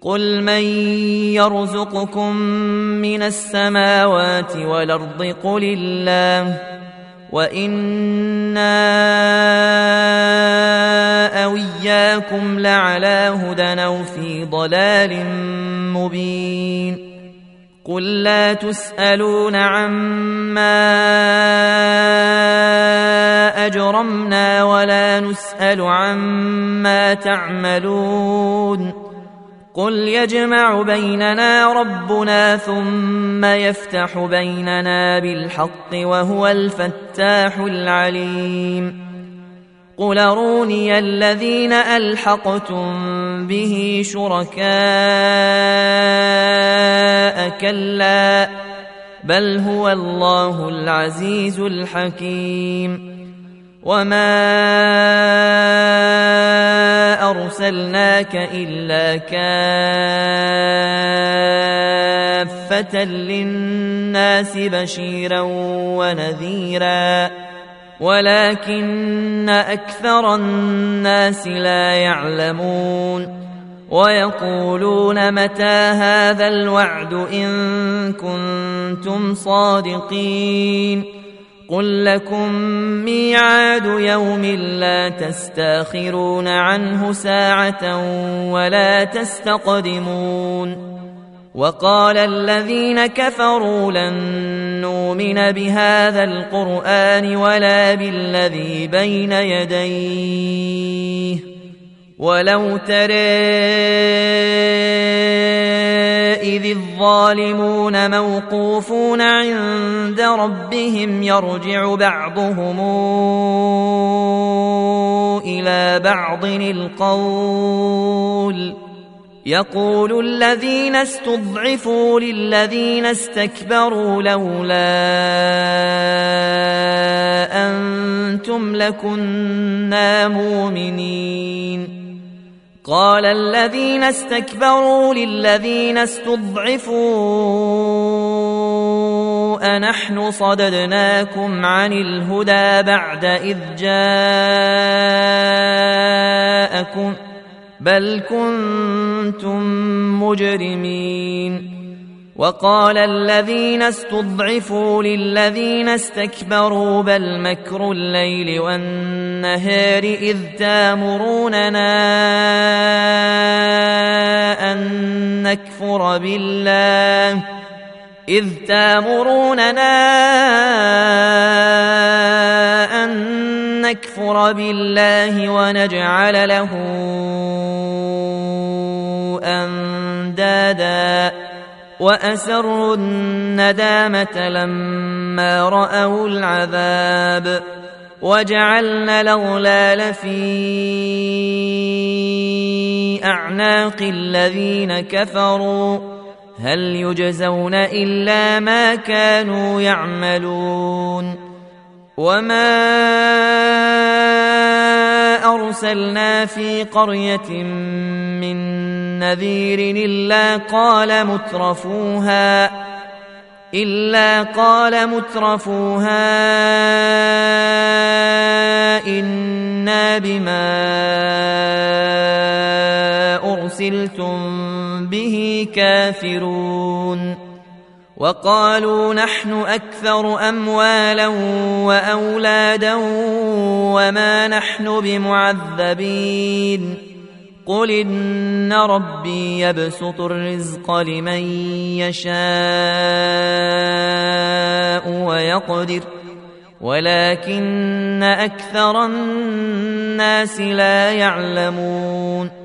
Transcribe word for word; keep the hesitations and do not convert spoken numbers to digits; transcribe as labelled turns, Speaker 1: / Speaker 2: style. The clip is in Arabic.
Speaker 1: قل من يرزقكم من السماوات والأرض قل الله وإنا أو إياكم لعلى هدى أو في ضلال مبين قل لا تسألون عما أجرمنا ولا نسأل عما تعملون قل يجمع بيننا ربنا ثم يفتح بيننا بالحق وهو الفتاح العليم قل أروني الذين ألحقتم به شركاء كلا بل هو الله العزيز الحكيم وما أرسلناك إلا كافة للناس بشيرا ونذيرا ولكن أكثر الناس لا يعلمون ويقولون متى هذا الوعد إن كنتم صادقين قل لكم ميعاد يوم لا تستاخرون عنه ساعة ولا تستقدمون وقال الذين كفروا لن نؤمن بهذا القرآن ولا بالذي بين يديه ولو ترى إذ الظالمون موقوفون عند ربهم يرجع بعضهم إلى بعض القول يقول الذين استضعفوا للذين استكبروا لولا أنتم لكنا مؤمنين قال الذين استكبروا للذين استضعفوا أنحن صددناكم عن الهدى بعد إذ جاءكم بل كنتم مجرمين وقال الذين استضعفوا للذين استكبروا بل مكر الليل والنهار إذ تامروننا أن نكفر بالله إذ تامروننا أن نكفر بالله ونجعل له أندادا وأسروا الندامة لما رأوا العذاب وجعلنا الأغلال في أعناق الذين كفروا هل يجزون إلا ما كانوا يعملون وما أرسلنا في قرية من نذير إلا قال مترفوها إلا قال مترفوها إنا بما أرسلتم به كافرون وقالوا نحن أكثر أموالا وأولادا وما نحن بمعذبين قل إن ربي يبسط الرزق لمن يشاء ويقدر ولكن أكثر الناس لا يعلمون